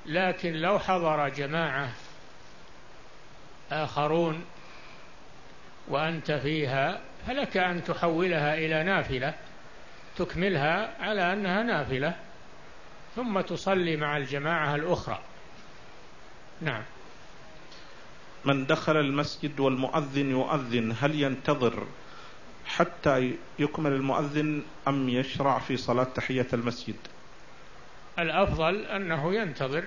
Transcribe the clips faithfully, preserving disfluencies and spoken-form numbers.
لكن لو حضر جماعة آخرون وأنت فيها فلك أن تحولها إلى نافلة، تكملها على أنها نافلة ثم تصلي مع الجماعة الأخرى. نعم. من دخل المسجد والمؤذن يؤذن هل ينتظر حتى يكمل المؤذن أم يشرع في صلاة تحية المسجد؟ الأفضل أنه ينتظر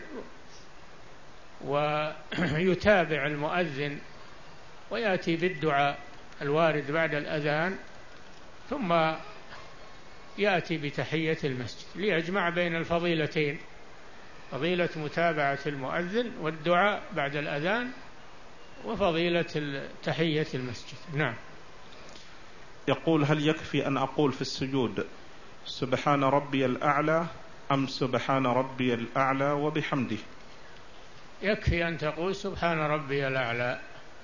ويتابع المؤذن ويأتي بالدعاء الوارد بعد الأذان ثم يأتي بتحية المسجد ليجمع بين الفضيلتين، فضيلة متابعة المؤذن والدعاء بعد الأذان وفضيلة تحية المسجد. نعم. يقول هل يكفي أن أقول في السجود سبحان ربي الأعلى أم سبحان ربي الأعلى وبحمده؟ يكفي أن تقول سبحان ربي الأعلى،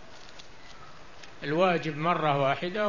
الواجب مرة واحدة،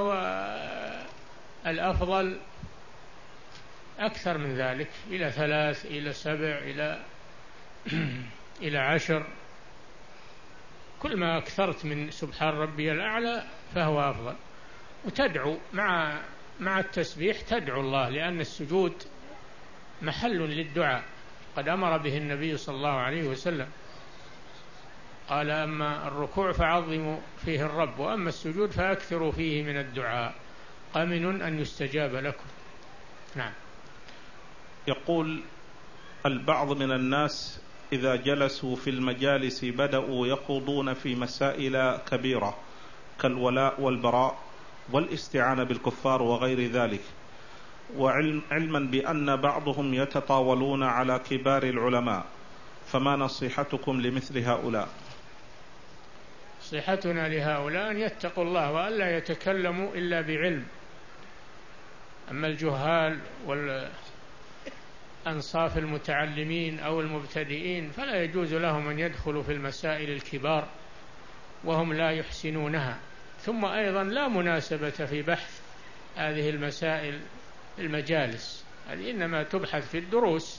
والأفضل أكثر من ذلك إلى ثلاث إلى سبع إلى إلى عشر. كل ما أكثرت من سبحان ربي الأعلى فهو أفضل. وتدعو مع مع التسبيح، تدعو الله، لأن السجود محل للدعاء، قد أمر به النبي صلى الله عليه وسلم، قال أما الركوع فعظموا فيه الرب وأما السجود فأكثروا فيه من الدعاء قمن أن يستجاب لكم. نعم. يقول البعض من الناس إذا جلسوا في المجالس بدأوا يخوضون في مسائل كبيرة كالولاء والبراء والاستعانة بالكفار وغير ذلك، وعلما بأن بعضهم يتطاولون على كبار العلماء، فما نصيحتكم لمثل هؤلاء؟ نصيحتنا لهؤلاء أن يتقوا الله وألا يتكلموا إلا بعلم. أما الجهال والأنصاف المتعلمين أو المبتدئين فلا يجوز لهم أن يدخلوا في المسائل الكبار وهم لا يحسنونها. ثم أيضا لا مناسبة في بحث هذه المسائل المجالس، هذه إنما تبحث في الدروس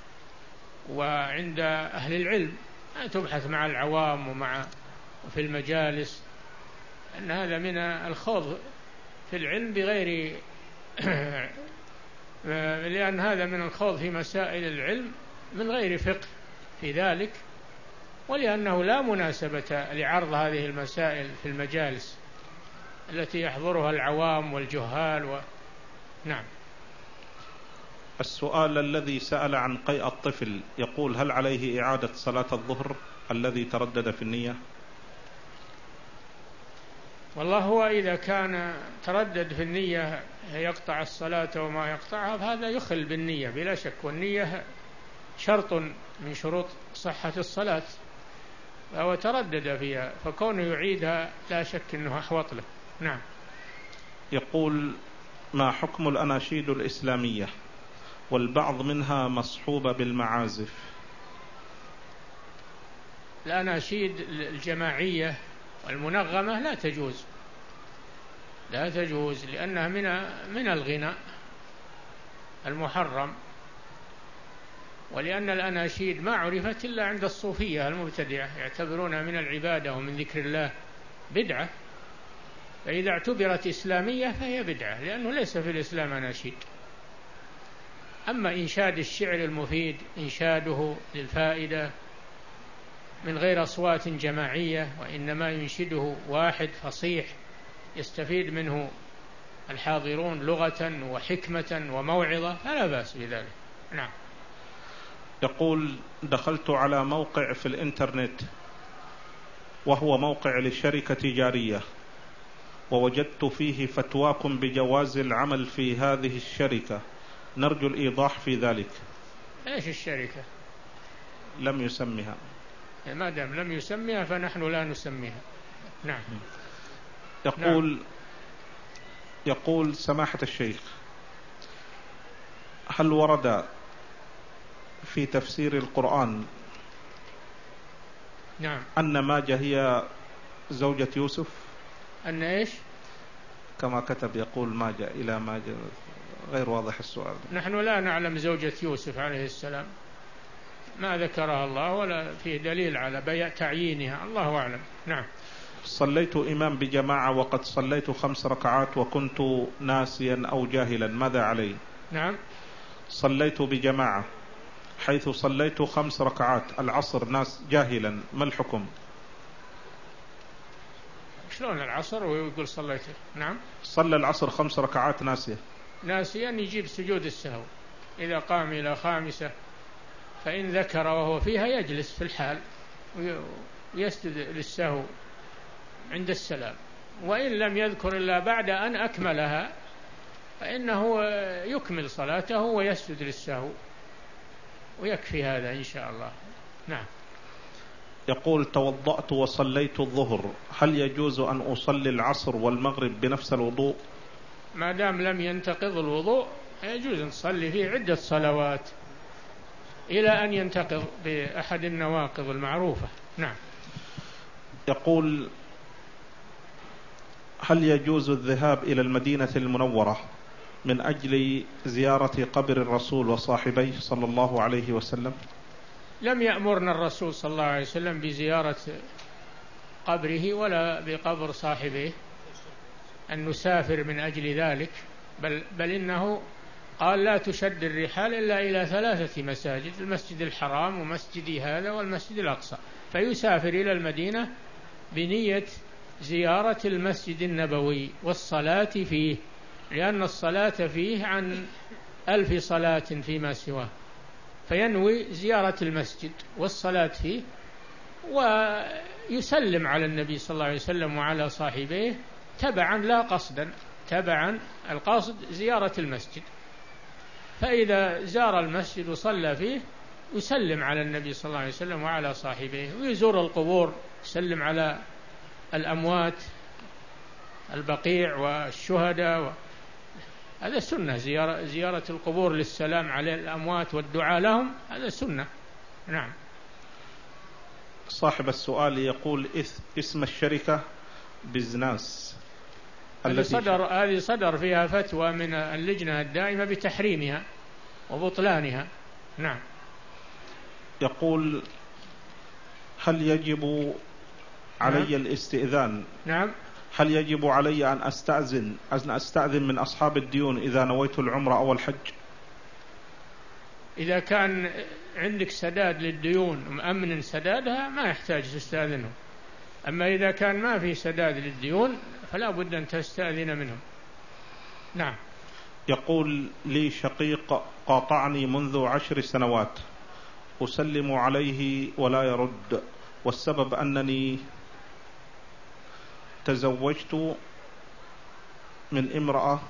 وعند أهل العلم، تبحث مع العوام ومع في المجالس، أن هذا من الخوض في العلم بغير لأن هذا من الخوض في مسائل العلم من غير فقه في ذلك، ولأنه لا مناسبة لعرض هذه المسائل في المجالس التي يحضرها العوام والجهال و... نعم. السؤال الذي سأل عن قيء الطفل يقول هل عليه إعادة صلاة الظهر الذي تردد في النية؟ والله هو إذا كان تردد في النية يقطع الصلاة وما يقطعها فهذا يخل بالنية بلا شك، والنية شرط من شروط صحة الصلاة، فهو تردد فيها فكونه يعيدها لا شك أنه أحوط له. نعم. يقول ما حكم الأناشيد الإسلامية والبعض منها مصحوبة بالمعازف؟ الأناشيد الجماعية والمنغمة لا تجوز، لا تجوز لأنها من من الغناء المحرم، ولأن الأناشيد ما عرفت إلا عند الصوفية المبتدعة، يعتبرونها من العبادة ومن ذكر الله بدعة، فإذا اعتبرت إسلامية فهي بدعة لأنه ليس في الإسلام أناشيد. أما إنشاد الشعر المفيد إنشاده للفائدة من غير أصوات جماعية وإنما ينشده واحد فصيح يستفيد منه الحاضرون لغة وحكمة وموعظة فلا بأس بذلك. نعم. يقول دخلت على موقع في الإنترنت وهو موقع لشركة تجارية ووجدت فيه فتواكم بجواز العمل في هذه الشركة، نرجو الإيضاح في ذلك. إيش الشركة؟ لم يسمها. ما دام لم يسميها فنحن لا نسميها. نعم. يقول نعم. يقول سماحة الشيخ هل ورد في تفسير القرآن نعم أن ماجة هي زوجة يوسف؟ أن إيش؟ كما كتب يقول ماجة إلى ماجة، غير واضح السؤال. نحن لا نعلم زوجة يوسف عليه السلام، ما ذكرها الله ولا فيه دليل على بيع تعيينها، الله أعلم. نعم. صليت إمام بجماعة وقد صليت خمس ركعات وكنت ناسيا أو جاهلا، ماذا علي؟ نعم. صليت بجماعة حيث صليت خمس ركعات العصر ناس جاهلا، ما الحكم؟ شلون العصر ويقول صليته؟ نعم. صلى العصر خمس ركعات ناسيا. ناسيا يجيب سجود السهو، إذا قام إلى خامسة فإن ذكر وهو فيها يجلس في الحال ويسجد للسهو عند السلام، وإن لم يذكر إلا بعد أن أكملها فإنه يكمل صلاته ويسجد للسهو ويكفي هذا إن شاء الله. نعم. يقول توضأت وصليت الظهر، هل يجوز أن أصلي العصر والمغرب بنفس الوضوء؟ ما دام لم ينتقض الوضوء يجوز أن تصلي فيه عدة صلوات إلى أن ينتقض بأحد النواقض المعروفة. نعم. يقول هل يجوز الذهاب إلى المدينة المنورة من أجل زيارة قبر الرسول وصاحبيه صلى الله عليه وسلم؟ لم يأمرنا الرسول صلى الله عليه وسلم بزيارة قبره ولا بقبر صاحبه أن نسافر من أجل ذلك، بل, بل إنه قال لا تشد الرحال إلا إلى ثلاثة مساجد، المسجد الحرام ومسجدي هذا والمسجد الأقصى، فيسافر إلى المدينة بنية زيارة المسجد النبوي والصلاة فيه، لأن الصلاة فيه عن ألف صلاة فيما سواه، فينوي زيارة المسجد والصلاة فيه ويسلم على النبي صلى الله عليه وسلم وعلى صاحبيه تبعا لا قصدا، تبعا القصد زيارة المسجد، فإذا زار المسجد وصلى فيه يسلم على النبي صلى الله عليه وسلم وعلى صاحبيه، ويزور القبور يسلم على الأموات البقيع والشهداء و... هذا سنة، زيارة, زيارة القبور للسلام على الأموات والدعاء لهم، هذا سنة. نعم. صاحب السؤال يقول اسم الشركة بزناس هذه صدر, هذه صدر فيها فتوى من اللجنة الدائمة بتحريمها وبطلانها. نعم. يقول هل يجب علي نعم. الاستئذان؟ نعم. هل يجب علي أن أستأذن أن أستأذن من أصحاب الديون إذا نويت العمرة أو الحج؟ إذا كان عندك سداد للديون ومأمن سدادها ما يحتاج تستأذنهم، أما إذا كان ما في سداد للديون فلا بد أن تستأذن منهم. نعم. يقول لي شقيق قاطعني منذ عشر سنوات، أسلم عليه ولا يرد، والسبب أنني تزوجت من امرأة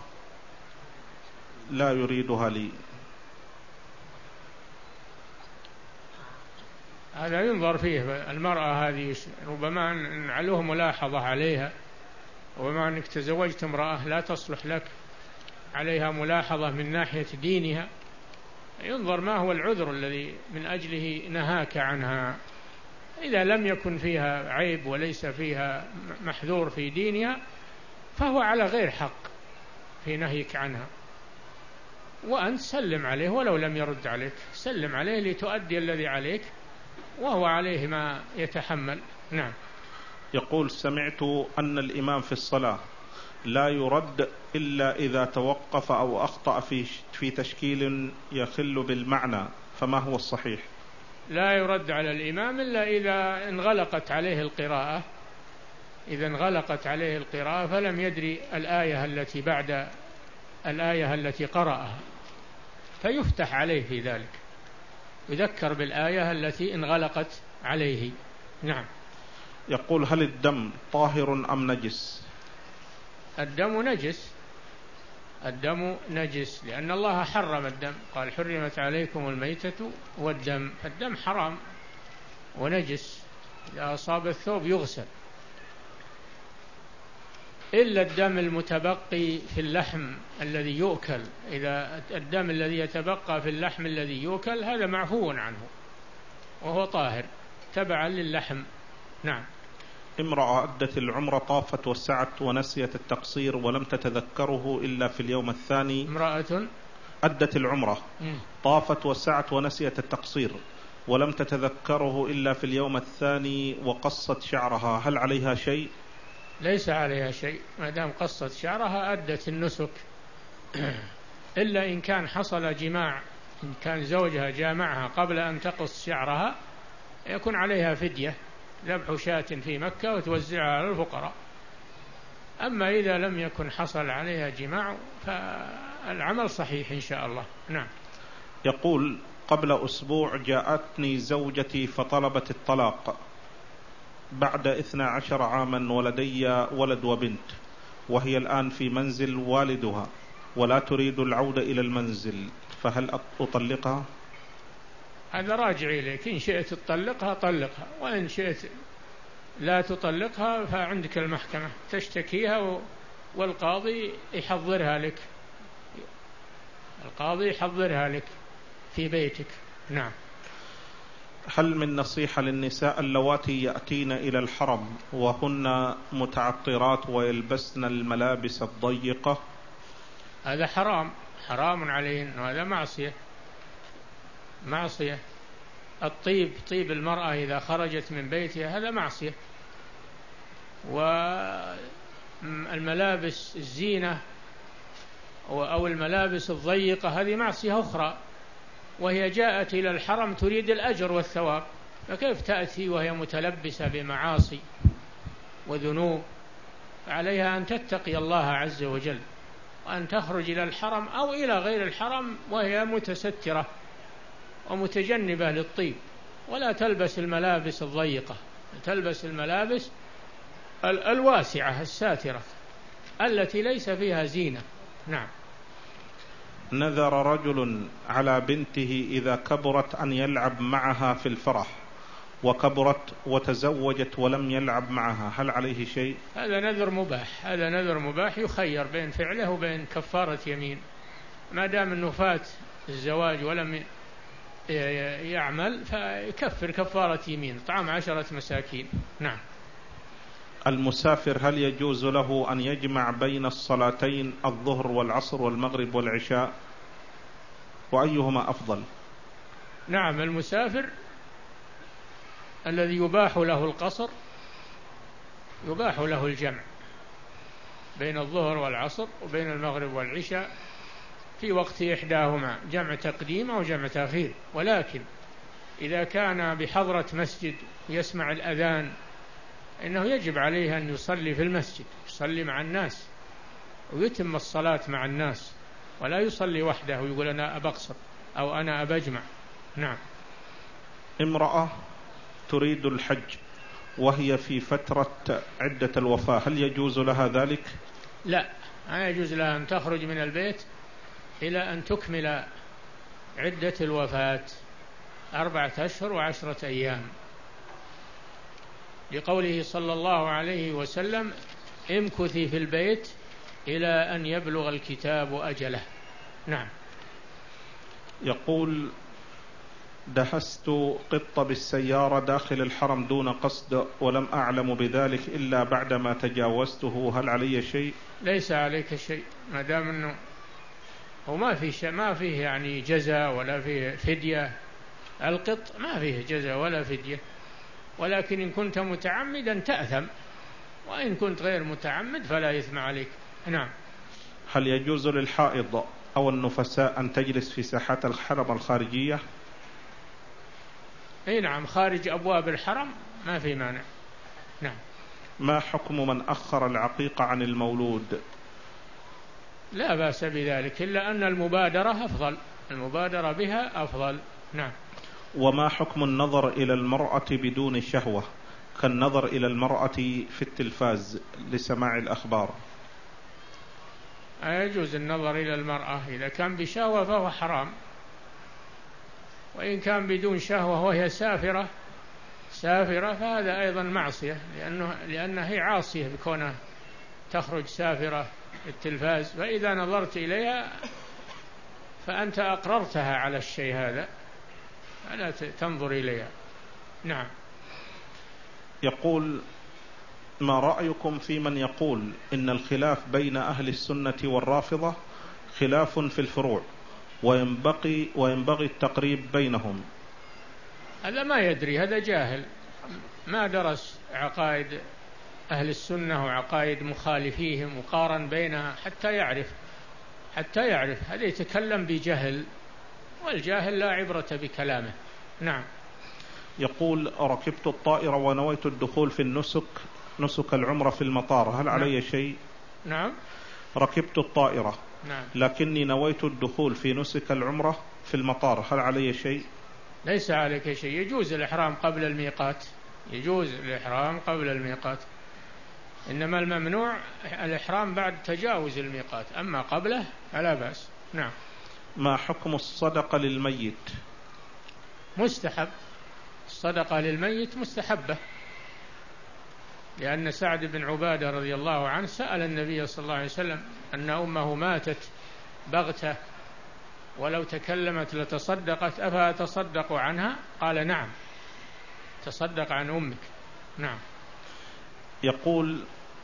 لا يريدها لي. هذا ينظر فيه، المرأة هذه ربما نعلوه ملاحظة عليها، وبما أنك تزوجت امرأة لا تصلح لك، عليها ملاحظة من ناحية دينها، ينظر ما هو العذر الذي من أجله نهاك عنها. إذا لم يكن فيها عيب وليس فيها محذور في دينها فهو على غير حق في نهيك عنها، وأنت سلم عليه ولو لم يرد عليك، سلم عليه لتؤدي الذي عليك وهو عليه ما يتحمل. نعم. يقول سمعت أن الإمام في الصلاة لا يرد إلا إذا توقف أو أخطأ في في تشكيل يخل بالمعنى، فما هو الصحيح؟ لا يرد على الإمام إلا إذا انغلقت عليه القراءة، إذا انغلقت عليه القراءة فلم يدري الآية التي بعد الآية التي قرأها، فيفتح عليه في ذلك، يذكر بالآية التي انغلقت عليه. نعم. يقول هل الدم طاهر أم نجس؟ الدم نجس، الدم نجس لأن الله حرم الدم، قال حرمت عليكم الميتة والدم، فالدم حرام ونجس، إذا أصاب الثوب يغسل، إلا الدم المتبقي في اللحم الذي يؤكل، إذا الدم الذي يتبقى في اللحم الذي يؤكل هذا معفو عنه وهو طاهر تبعا للحم. نعم. امرأة أدت العمرة طافت وسعت ونسيت التقصير ولم تتذكره إلا في اليوم الثاني. امرأة أدت العمرة م. طافت وسعت ونسيت التقصير ولم تتذكره إلا في اليوم الثاني وقصت شعرها، هل عليها شيء؟ ليس عليها شيء، ما دام قصت شعرها أدت النسك، إلا إن كان حصل جماع، إن كان زوجها جامعها قبل أن تقص شعرها يكون عليها فدية، ذبح شاة في مكة وتوزعها على الفقراء. أما إذا لم يكن حصل عليها جماع فالعمل صحيح إن شاء الله. نعم. يقول: قبل أسبوع جاءتني زوجتي فطلبت الطلاق بعد اثنا عشر عاما ولدي ولد وبنت، وهي الآن في منزل والدها ولا تريد العودة إلى المنزل، فهل أطلقها؟ هذا راجع إليك، إن شئت تطلقها طلقها، وإن شئت لا تطلقها فعندك المحكمة تشتكيها والقاضي يحضرها لك، القاضي يحضرها لك في بيتك. نعم. هل من نصيحة للنساء اللواتي يأتين إلى الحرم وهن متعطرات ويلبسن الملابس الضيقة؟ هذا حرام، حرام عليهن، وهذا معصية، معصية. الطيب، طيب المرأة إذا خرجت من بيتها هذا معصية، والملابس الزينة أو الملابس الضيقة هذه معصية أخرى، وهي جاءت إلى الحرم تريد الأجر والثواب، فكيف تأتي وهي متلبسة بمعاصي وذنوب؟ عليها أن تتقي الله عز وجل، وأن تخرج إلى الحرم أو إلى غير الحرم وهي متسترة ومتجنبة للطيب، ولا تلبس الملابس الضيقة، تلبس الملابس الواسعة الساترة التي ليس فيها زينة. نعم. نذر رجل على بنته إذا كبرت أن يلعب معها في الفرح، وكبرت وتزوجت ولم يلعب معها، هل عليه شيء؟ هذا نذر مباح، هذا نذر مباح يخير بين فعله وبين كفارة يمين، ما دام أنه فات الزواج ولم يعمل فيكفر كفارة يمين، طعام عشرة مساكين. نعم. المسافر هل يجوز له أن يجمع بين الصلاتين الظهر والعصر والمغرب والعشاء، وأيهما أفضل؟ نعم، المسافر الذي يباح له القصر يباح له الجمع بين الظهر والعصر وبين المغرب والعشاء في وقت إحداهما، جمع تقديم أو جمع تأخير، ولكن إذا كان بحضرة مسجد يسمع الأذان إنه يجب عليه أن يصلي في المسجد، يصلي مع الناس ويتم الصلاة مع الناس، ولا يصلي وحده ويقول أنا أبقصر أو أنا أبجمع. نعم. امرأة تريد الحج وهي في فترة عدة الوفاة، هل يجوز لها ذلك؟ لا، ما يجوز لها أن تخرج من البيت إلى أن تكمل عدة الوفاة أربعة أشهر وعشرة أيام، لقوله صلى الله عليه وسلم: امكثي في البيت إلى أن يبلغ الكتاب أجله. نعم. يقول: دهست قط بالسيارة داخل الحرم دون قصد ولم أعلم بذلك إلا بعدما تجاوزته، هل علي شيء؟ ليس عليك شيء، ما دام أنه وما فيه شيء، ما فيه يعني جزاء ولا فيه فدية، القط ما فيه جزاء ولا فدية، ولكن إن كنت متعمدا تأثم، وإن كنت غير متعمد فلا إثم عليك. نعم. هل يجوز للحائض أو النفساء أن تجلس في ساحات الحرم الخارجية؟ أي نعم، خارج أبواب الحرم ما في مانع. نعم. ما حكم من أخر العقيقة عن المولود؟ لا بأس بذلك، إلا أن المبادرة أفضل، المبادرة بها أفضل. نعم. وما حكم النظر إلى المرأة بدون شهوة كالنظر إلى المرأة في التلفاز لسماع الأخبار؟ يجوز النظر إلى المرأة إذا كان بشهوة فهو حرام، وإن كان بدون شهوة وهي سافرة سافرة فهذا أيضا معصية، لأنه لأنها هي عاصية بكونها تخرج سافرة التلفاز، فإذا نظرت إليها فأنت أقررتها على الشيء هذا، فلا تنظر إليها. نعم. يقول: ما رأيكم في من يقول إن الخلاف بين أهل السنة والرافضة خلاف في الفروع وينبغي وينبغي التقريب بينهم، هذا ما يدري، هذا جاهل ما درس عقائد أهل السنة وعقائد مخالفيهم وقارن بينها حتى يعرف حتى يعرف هذا يتكلم بجهل، والجاهل لا عبرة بكلامه. نعم. يقول: ركبت الطائرة ونويت الدخول في النسك نسك العمرة في المطار، هل علي نعم. شيء؟ نعم. ركبت الطائرة نعم. لكني نويت الدخول في نسك العمرة في المطار، هل علي شيء؟ ليس عليك شيء، يجوز الإحرام قبل الميقات، يجوز الإحرام قبل الميقات، إنما الممنوع الإحرام بعد تجاوز الميقات، أما قبله فلا بأس. نعم. ما حكم الصدقة للميت؟ مستحب، الصدقة للميت مستحبة، لأن سعد بن عبادة رضي الله عنه سأل النبي صلى الله عليه وسلم أن أمه ماتت بغتة ولو تكلمت لتصدقت أفأتصدق عنها؟ قال: نعم، تصدق عن أمك. نعم. يقول: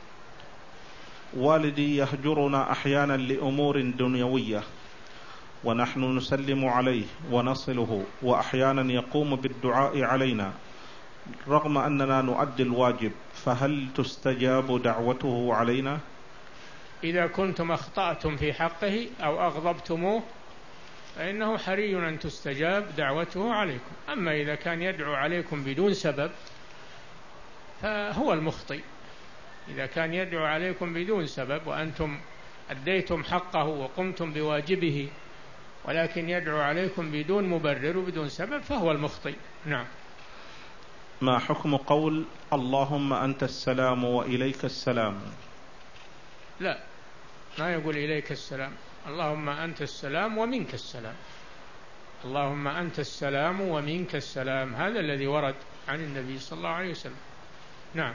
والدي يهجرنا أحيانا لأمور دنيوية ونحن نسلم عليه ونصله، وأحيانا يقوم بالدعاء علينا رغم أننا نؤدي الواجب، فهل تستجاب دعوته علينا؟ إذا كنتم أخطأتم في حقه أو أغضبتموه فإنه حري أن تستجاب دعوته عليكم، أما إذا كان يدعو عليكم بدون سبب فهو المخطئ. إذا كان يدعو عليكم بدون سبب وأنتم أديتم حقه وقمتم بواجبه، ولكن يدعو عليكم بدون مبرر وبدون سبب، فهو المخطئ. نعم. ما حكم قول اللهم أنت السلام وإليك السلام؟ لا، ما يقول إليك السلام، اللهم أنت السلام ومنك السلام، اللهم أنت السلام ومنك السلام، هذا الذي ورد عن النبي صلى الله عليه وسلم. نعم.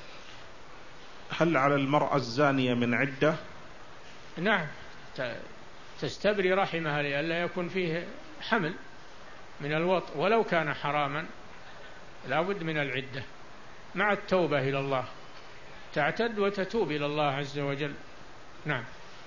هل على المرأة الزانية من عدة؟ نعم، تستبري رحمها لئلا يكون فيه حمل من الوطء، ولو كان حراما لا بد من العدة مع التوبة إلى الله، تعتد وتتوب إلى الله عز وجل. نعم.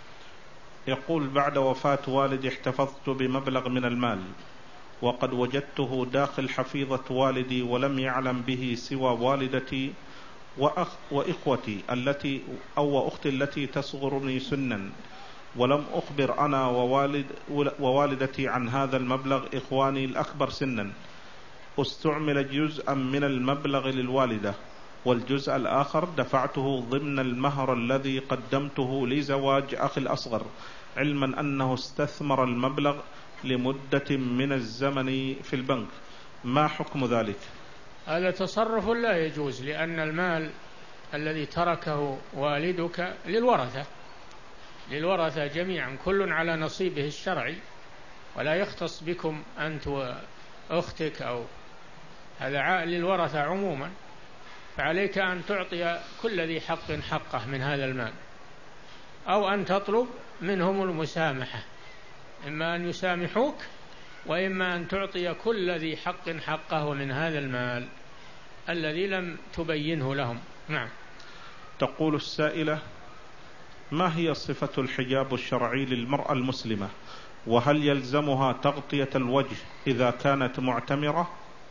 يقول: بعد وفاة والدي احتفظت بمبلغ من المال وقد وجدته داخل حفيظة والدي ولم يعلم به سوى والدتي وأخ وإخوتي التي أو أختي التي تصغرني سنا، ولم أخبر أنا ووالد ووالدتي عن هذا المبلغ إخواني الأكبر سنا. استعمل جزءا من المبلغ للوالدة والجزء الآخر دفعته ضمن المهر الذي قدمته لزواج أخي الأصغر، علما أنه استثمر المبلغ لمدة من الزمن في البنك، ما حكم ذلك؟ هذا تصرف لا يجوز، لأن المال الذي تركه والدك للورثة للورثة جميعا، كل على نصيبه الشرعي، ولا يختص بكم أنت وأختك، أو هذا عائل للورثة عموما، فعليك أن تعطي كل ذي حق حقه من هذا المال، أو أن تطلب منهم المسامحة، إما أن يسامحوك وإما أن تعطي كل ذي حق حقه من هذا المال الذي لم تبينه لهم. نعم. تقول السائلة: ما هي صفة الحجاب الشرعي للمرأة المسلمة؟ وهل يلزمها تغطية الوجه إذا كانت معتمرة؟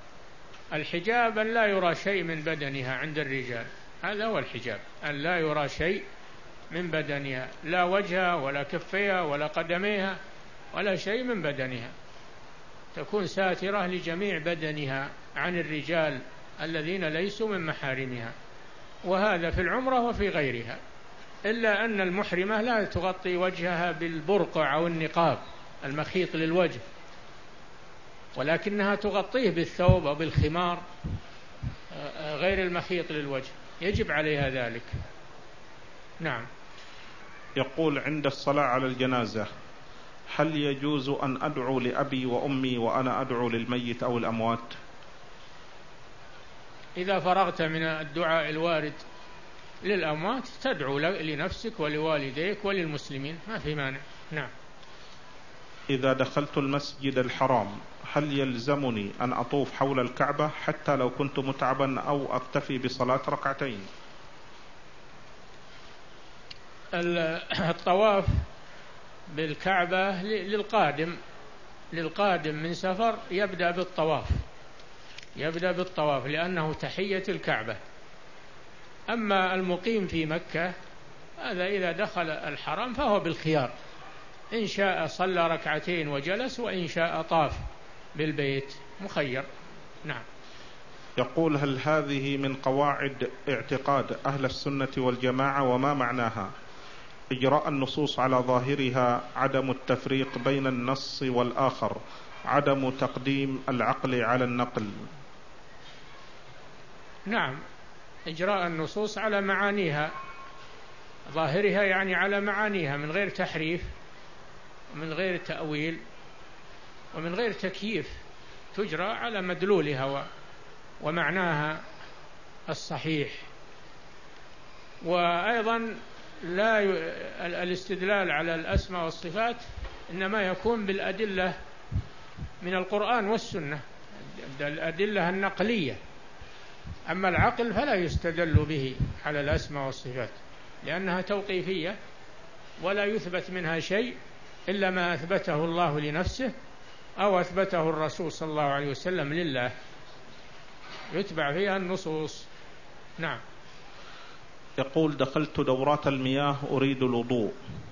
الحجاب أن لا يرى شيء من بدنها عند الرجال، هذا هو الحجاب، أن لا يرى شيء من بدنها، لا وجهها ولا كفيها ولا قدميها ولا شيء من بدنها، تكون ساترة لجميع بدنها عن الرجال الذين ليسوا من محارمها، وهذا في العمرة وفي غيرها، إلا أن المحرمة لا تغطي وجهها بالبرقع أو النقاب المخيط للوجه، ولكنها تغطيه بالثوب أو بالخمار غير المخيط للوجه، يجب عليها ذلك. نعم. يقول: عند الصلاة على الجنازة هل يجوز أن أدعو لأبي وأمي وأنا أدعو للميت أو الأموات؟ إذا فرغت من الدعاء الوارد للأموات تدعو لنفسك ولوالديك وللمسلمين، ما في مانع. نعم. إذا دخلت المسجد الحرام هل يلزمني أن أطوف حول الكعبة حتى لو كنت متعبا أو أكتفي بصلاة ركعتين؟ الطواف بالكعبة للقادم للقادم من سفر يبدأ بالطواف، يبدأ بالطواف لأنه تحية الكعبة. أما المقيم في مكة هذا إذا دخل الحرم فهو بالخيار، إن شاء صلى ركعتين وجلس، وإن شاء طاف بالبيت، مخير. نعم. يقول: هل هذه من قواعد اعتقاد أهل السنة والجماعة، وما معناها؟ إجراء النصوص على ظاهرها، عدم التفريق بين النص والآخر، عدم تقديم العقل على النقل. نعم، إجراء النصوص على معانيها، ظاهرها يعني على معانيها، من غير تحريف ومن غير تأويل ومن غير تكييف، تجرى على مدلولها ومعناها الصحيح. وأيضا لا ي... الاستدلال على الأسماء والصفات إنما يكون بالأدلة من القرآن والسنة، الأدلة النقلية. أما العقل فلا يستدل به على الأسماء والصفات، لأنها توقيفية ولا يثبت منها شيء إلا ما أثبته الله لنفسه أو أثبته الرسول صلى الله عليه وسلم لله، يتبع فيها النصوص. نعم. يقول: دخلت دورات المياه أريد الوضوء،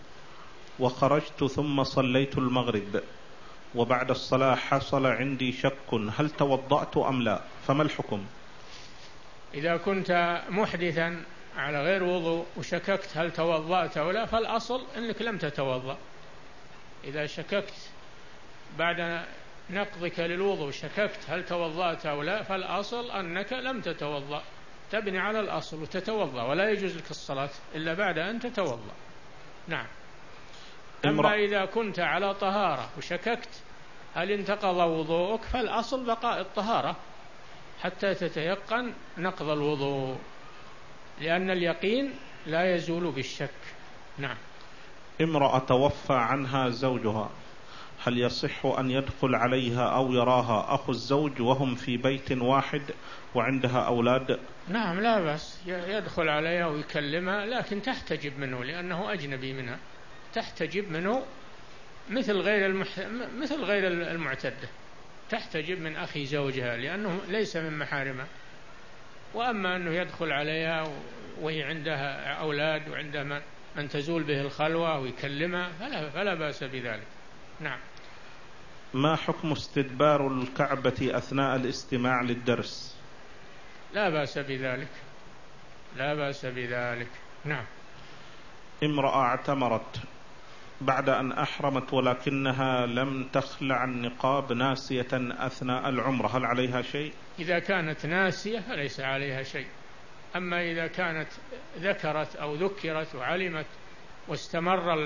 وخرجت ثم صليت المغرب، وبعد الصلاة حصل عندي شك هل توضأت أم لا، فما الحكم؟ إذا كنت محدثا على غير وضوء وشككت هل توضأت أو لا، فالأصل أنك لم تتوضأ. إذا شككت بعد نقضك للوضوء شككت هل توضأت أو لا، فالأصل أنك لم تتوضأ، تبني على الأصل وتتوضأ، ولا يجوز لك الصلاة إلا بعد أن تتوضأ. نعم. أما إذا كنت على طهارة وشككت هل انتقض وضوءك، فالأصل بقاء الطهارة حتى تتيقن نقض الوضوء، لأن اليقين لا يزول بالشك. نعم. امرأة توفى عنها زوجها، هل يصح أن يدخل عليها أو يراها أخو الزوج وهم في بيت واحد وعندها أولاد؟ نعم، لا بأس، يدخل عليها ويكلمها، لكن تحتجب منه لأنه أجنبي منها، تحتجب منه مثل غير المح... مثل غير المعتدة، تحتجب من أخي زوجها لأنه ليس من محارمها. وأما أنه يدخل عليها وهي عندها أولاد وعندها من تزول به الخلوة ويكلمها فلا, فلا بأس بذلك. نعم. ما حكم استدبار الكعبة أثناء الاستماع للدرس؟ لا بأس بذلك، لا بأس بذلك. نعم. امرأة اعتمرت بعد أن أحرمت ولكنها لم تخلع النقاب ناسية أثناء العمرة، هل عليها شيء؟ إذا كانت ناسية فليس عليها شيء. أما إذا كانت ذكرت أو ذكرت وعلمت واستمر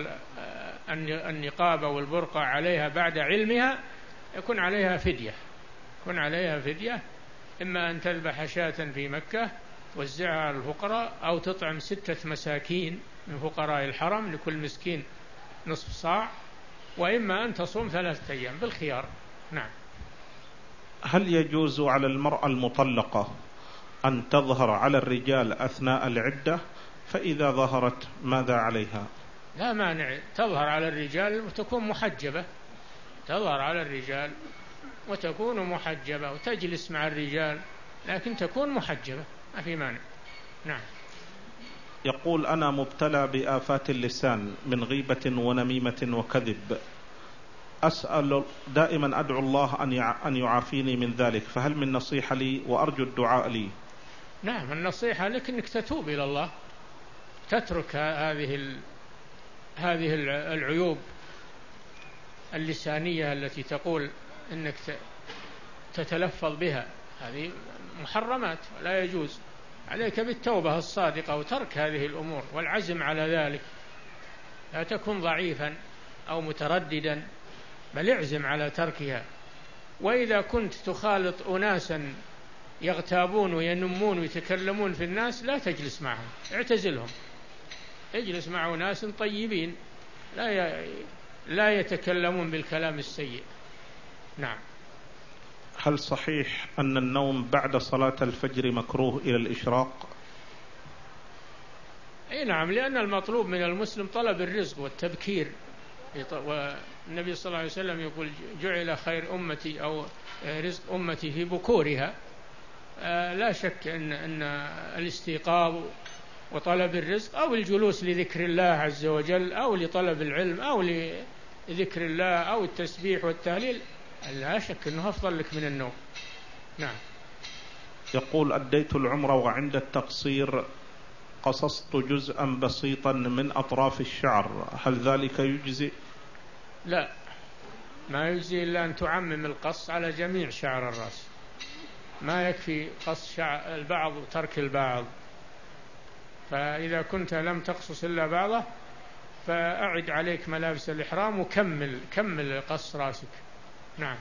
النقاب والبرقع عليها بعد علمها، يكون عليها فدية، يكون عليها فدية، إما أن تذبح شاة في مكة توزعها على الفقراء، أو تطعم ستة مساكين من فقراء الحرم لكل مسكين نصف صاع، وإما أن تصوم ثلاثة أيام بالخيار. نعم. هل يجوز على المرأة المطلقة أن تظهر على الرجال أثناء العدة؟ فإذا ظهرت ماذا عليها؟ لا مانع، تظهر على الرجال وتكون محجبة، تظهر على الرجال وتكون محجبة وتجلس مع الرجال، لكن تكون محجبة، ما في مانع. نعم. يقول: أنا مبتلى بآفات اللسان من غيبة ونميمة وكذب، أسأل دائما أدعو الله أن يعافيني من ذلك، فهل من نصيحة لي؟ وأرجو الدعاء لي. نعم، النصيحة لك أنك تتوب إلى الله، تترك هذه هذه العيوب اللسانية التي تقول أنك تتلفظ بها، هذه محرمات لا يجوز. عليك بالتوبة الصادقة وترك هذه الأمور والعزم على ذلك، لا تكن ضعيفا أو مترددا، بل اعزم على تركها. وإذا كنت تخالط أناسا يغتابون وينمون ويتكلمون في الناس لا تجلس معهم، اعتزلهم، اجلس مع أناس طيبين لا لا يتكلمون بالكلام السيء. نعم. هل صحيح أن النوم بعد صلاة الفجر مكروه إلى الإشراق؟ أي نعم، لأن المطلوب من المسلم طلب الرزق والتبكير النبي صلى الله عليه وسلم يقول جعل خير أمتي أو رزق أمتي في بكورها. لا شك أن أن الاستيقاظ وطلب الرزق أو الجلوس لذكر الله عز وجل أو لطلب العلم أو لذكر الله أو التسبيح والتهليل لا شك أنه أفضل لك من النوم. نعم. يقول أديت العمرة وعند التقصير قصصت جزءا بسيطا من أطراف الشعر، هل ذلك يجزي؟ لا، ما يجزي إلا أن تعمم القص على جميع شعر الرأس، ما يكفي قص شعر البعض وترك البعض. فإذا كنت لم تقصص إلا بعضه فأعد عليك ملابس الإحرام وكمل كمل قص رأسك. نعم.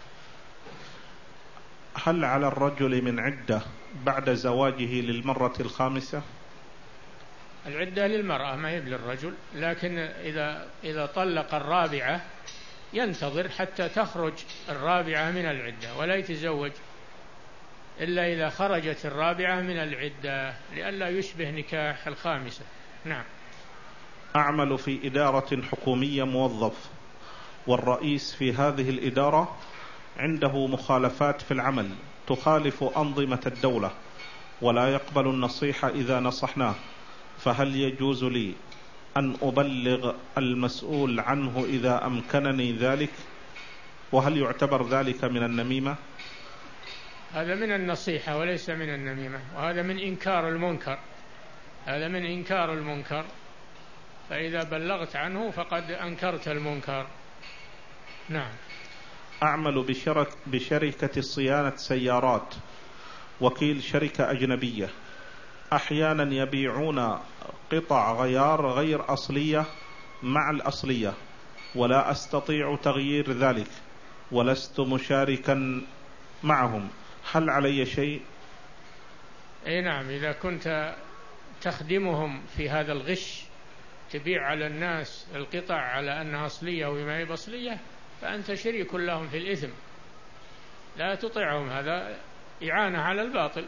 هل على الرجل من عدة بعد زواجه للمرة الخامسة؟ العدة للمرأة ما هي للرجل، لكن إذا إذا طلق الرابعة ينتظر حتى تخرج الرابعة من العدة ولا يتزوج إلا إذا خرجت الرابعة من العدة لئلا يشبه نكاح الخامسة. نعم. أعمل في إدارة حكومية موظف، والرئيس في هذه الإدارة عنده مخالفات في العمل تخالف أنظمة الدولة ولا يقبل النصيحة إذا نصحناه، فهل يجوز لي أن أبلغ المسؤول عنه إذا أمكنني ذلك؟ وهل يعتبر ذلك من النميمة؟ هذا من النصيحة وليس من النميمة، وهذا من إنكار المنكر، هذا من إنكار المنكر، فإذا بلغت عنه فقد أنكرت المنكر. نعم. أعمل بشرك بشركة صيانة سيارات، وكيل شركة أجنبية، أحيانا يبيعون قطع غيار غير أصلية مع الأصلية ولا أستطيع تغيير ذلك ولست مشاركا معهم، هل علي شيء؟ أي نعم، إذا كنت تخدمهم في هذا الغش تبيع على الناس القطع على أنها أصلية وما هي أصلية فأنت شريك لهم في الإثم، لا تطيعهم، هذا إعانة على الباطل،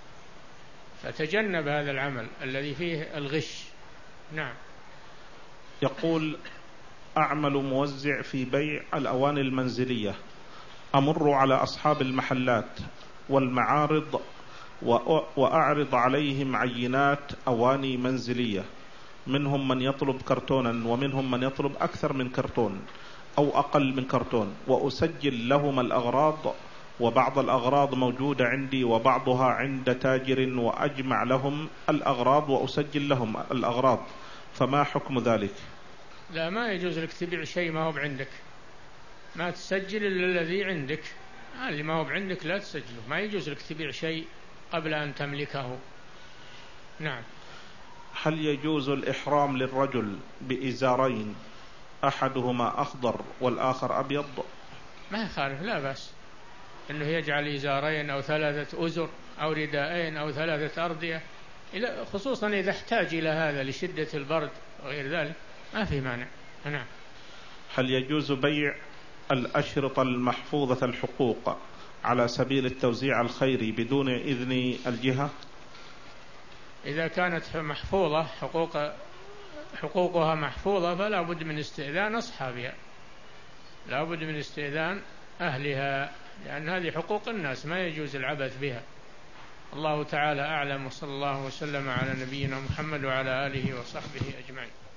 فتجنب هذا العمل الذي فيه الغش. نعم. يقول أعمل موزع في بيع الأواني المنزلية، أمر على أصحاب المحلات والمعارض وأعرض عليهم عينات أواني منزلية، منهم من يطلب كرتونا ومنهم من يطلب أكثر من كرتون أو أقل من كرتون، وأسجل لهم الأغراض، وبعض الأغراض موجودة عندي وبعضها عند تاجر، وأجمع لهم الأغراض وأسجل لهم الأغراض، فما حكم ذلك؟ لا، ما يجوز لك تبيع شيء ما هو عندك، ما تسجل إلا الذي عندك، اللي ما هو عندك لا تسجله، ما يجوز لك تبيع شيء قبل أن تملكه. نعم. هل يجوز الإحرام للرجل بإزارين أحدهما أخضر والآخر أبيض؟ ما يخالف، لا بأس أنه يجعل إزارين أو ثلاثة أزر أو رداءين أو ثلاثة أردية، خصوصا إذا احتاج إلى هذا لشدة البرد وغير ذلك، ما في مانع. نعم. هل يجوز بيع الأشرطة المحفوظة الحقوق على سبيل التوزيع الخيري بدون إذن الجهة؟ إذا كانت محفوظة حقوق حقوقها محفوظة فلا بد من استئذان أصحابها، لا بد من استئذان أهلها، لأن هذه حقوق الناس ما يجوز العبث بها. الله تعالى أعلم، وصلى الله وسلم على نبينا محمد وعلى آله وصحبه أجمعين.